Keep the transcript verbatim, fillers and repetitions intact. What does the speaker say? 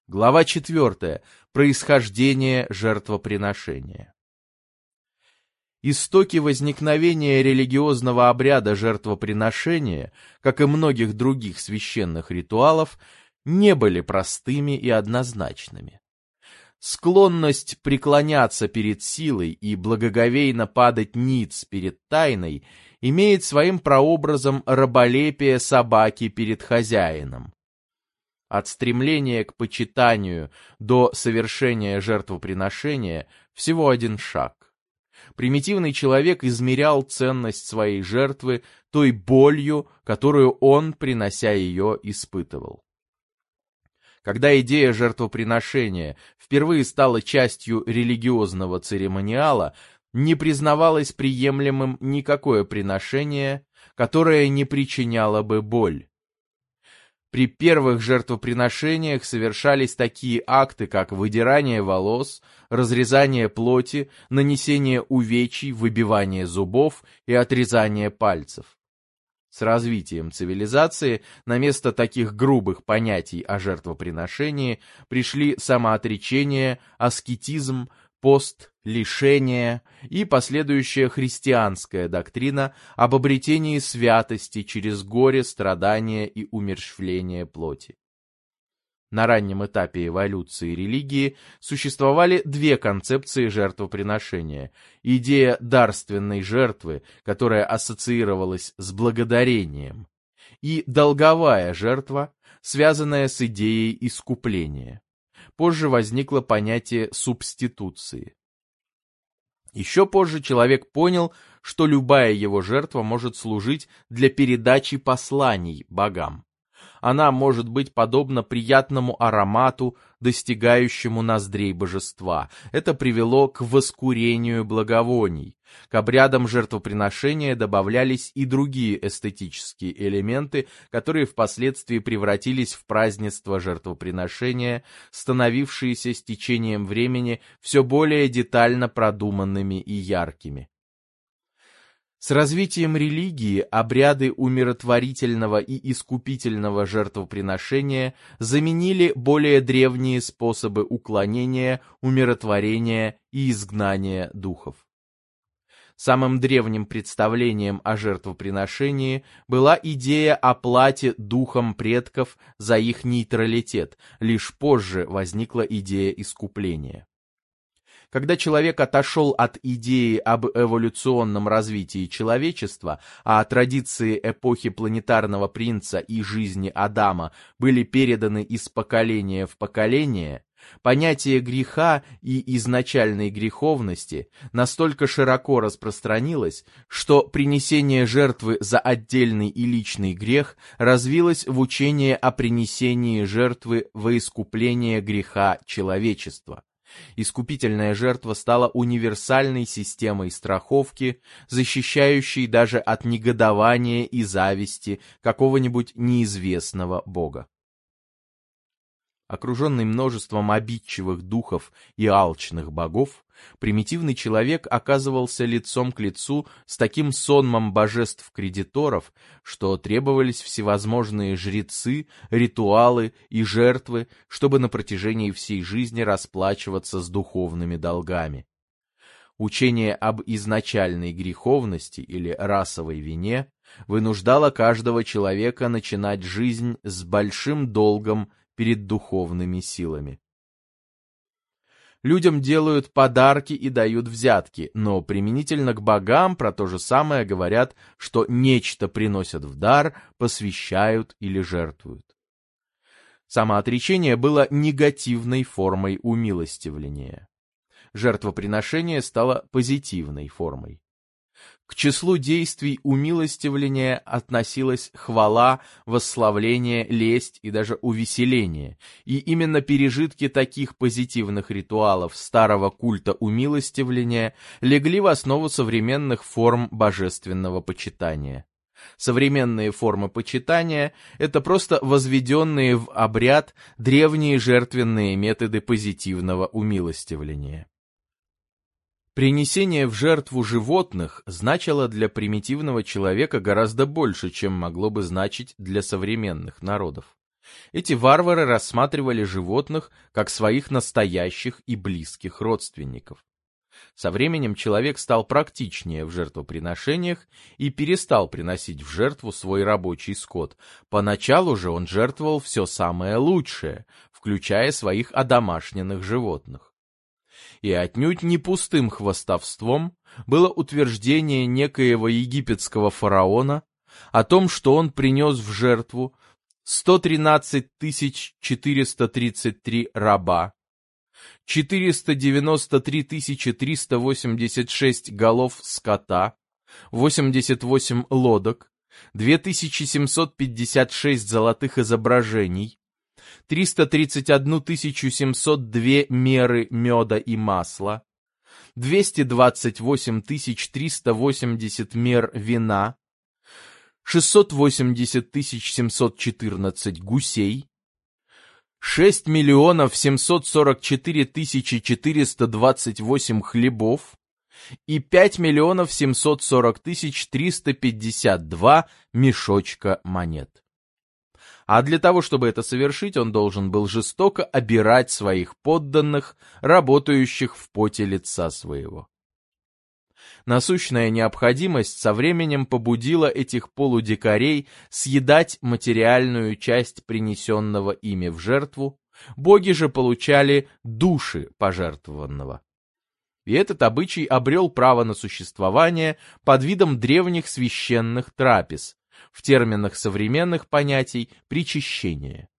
Глава четвертая. Происхождение жертвоприношения. Истоки возникновения религиозного обряда жертвоприношения, как и многих других священных ритуалов, не были простыми и однозначными. Склонность преклоняться перед силой и благоговейно падать ниц перед тайной имеет своим прообразом раболепие собаки перед хозяином. От стремления к почитанию до совершения жертвоприношения всего один шаг. Примитивный человек измерял ценность своей жертвы той болью, которую он, принося ее, испытывал. Когда идея жертвоприношения впервые стала частью религиозного церемониала, не признавалось приемлемым никакое приношение, которое не причиняло бы боль. При первых жертвоприношениях совершались такие акты, как выдирание волос, разрезание плоти, нанесение увечий, выбивание зубов и отрезание пальцев. С развитием цивилизации на место таких грубых понятий о жертвоприношении пришли самоотречение, аскетизм, пост, лишение и последующая христианская доктрина об обретении святости через горе, страдания и умерщвление плоти. На раннем этапе эволюции религии существовали две концепции жертвоприношения. Идея дарственной жертвы, которая ассоциировалась с благодарением, и долговая жертва, связанная с идеей искупления. Позже возникло понятие субституции. Еще позже человек понял, что любая его жертва может служить для передачи посланий богам. Она может быть подобна приятному аромату, достигающему ноздрей божества. Это привело к воскурению благовоний. К обрядам жертвоприношения добавлялись и другие эстетические элементы, которые впоследствии превратились в празднество жертвоприношения, становившиеся с течением времени все более детально продуманными и яркими. С развитием религии обряды умиротворительного и искупительного жертвоприношения заменили более древние способы уклонения, умиротворения и изгнания духов. Самым древним представлением о жертвоприношении была идея о плате духам предков за их нейтралитет, лишь позже возникла идея искупления. Когда человек отошел от идеи об эволюционном развитии человечества, а традиции эпохи планетарного принца и жизни Адама были переданы из поколения в поколение, понятие греха и изначальной греховности настолько широко распространилось, что принесение жертвы за отдельный и личный грех развилось в учение о принесении жертвы во искупление греха человечества. Искупительная жертва стала универсальной системой страховки, защищающей даже от негодования и зависти какого-нибудь неизвестного бога. Окруженный множеством обидчивых духов и алчных богов, примитивный человек оказывался лицом к лицу с таким сонмом божеств-кредиторов, что требовались всевозможные жрецы, ритуалы и жертвы, чтобы на протяжении всей жизни расплачиваться с духовными долгами. Учение об изначальной греховности или расовой вине вынуждало каждого человека начинать жизнь с большим долгом перед духовными силами. Людям делают подарки и дают взятки, но применительно к богам про то же самое говорят, что нечто приносят в дар, посвящают или жертвуют. Самоотречение было негативной формой умилостивления. Жертвоприношение стало позитивной формой. К числу действий умилостивления относилась хвала, восславление, лесть и даже увеселение, и именно пережитки таких позитивных ритуалов старого культа умилостивления легли в основу современных форм божественного почитания. Современные формы почитания – это просто возведенные в обряд древние жертвенные методы позитивного умилостивления. Принесение в жертву животных значило для примитивного человека гораздо больше, чем могло бы значить для современных народов. Эти варвары рассматривали животных как своих настоящих и близких родственников. Со временем человек стал практичнее в жертвоприношениях и перестал приносить в жертву свой рабочий скот. Поначалу же он жертвовал все самое лучшее, включая своих одомашненных животных. И отнюдь не пустым хвастовством было утверждение некоего египетского фараона о том, что он принес в жертву сто тринадцать тысяч четыреста тридцать три раба, четыреста девяносто три тысячи триста восемьдесят шесть голов скота, восемьдесят восемь лодок, две тысячи семьсот пятьдесят шесть золотых изображений, триста тридцать одну тысячу семьсот два меры меда и масла, двести двадцать восемь тысяч триста восемьдесят мер вина, шестьсот восемьдесят тысяч семьсот четырнадцать гусей, шесть миллионов семьсот сорок четыре тысячи четыреста двадцать восемь хлебов и пять миллионов семьсот сорок тысяч триста пятьдесят два мешочка монет. А для того, чтобы это совершить, он должен был жестоко обирать своих подданных, работающих в поте лица своего. Насущная необходимость со временем побудила этих полудикарей съедать материальную часть принесенного ими в жертву, боги же получали души пожертвованного. И этот обычай обрел право на существование под видом древних священных трапез, в терминах современных понятий причащения.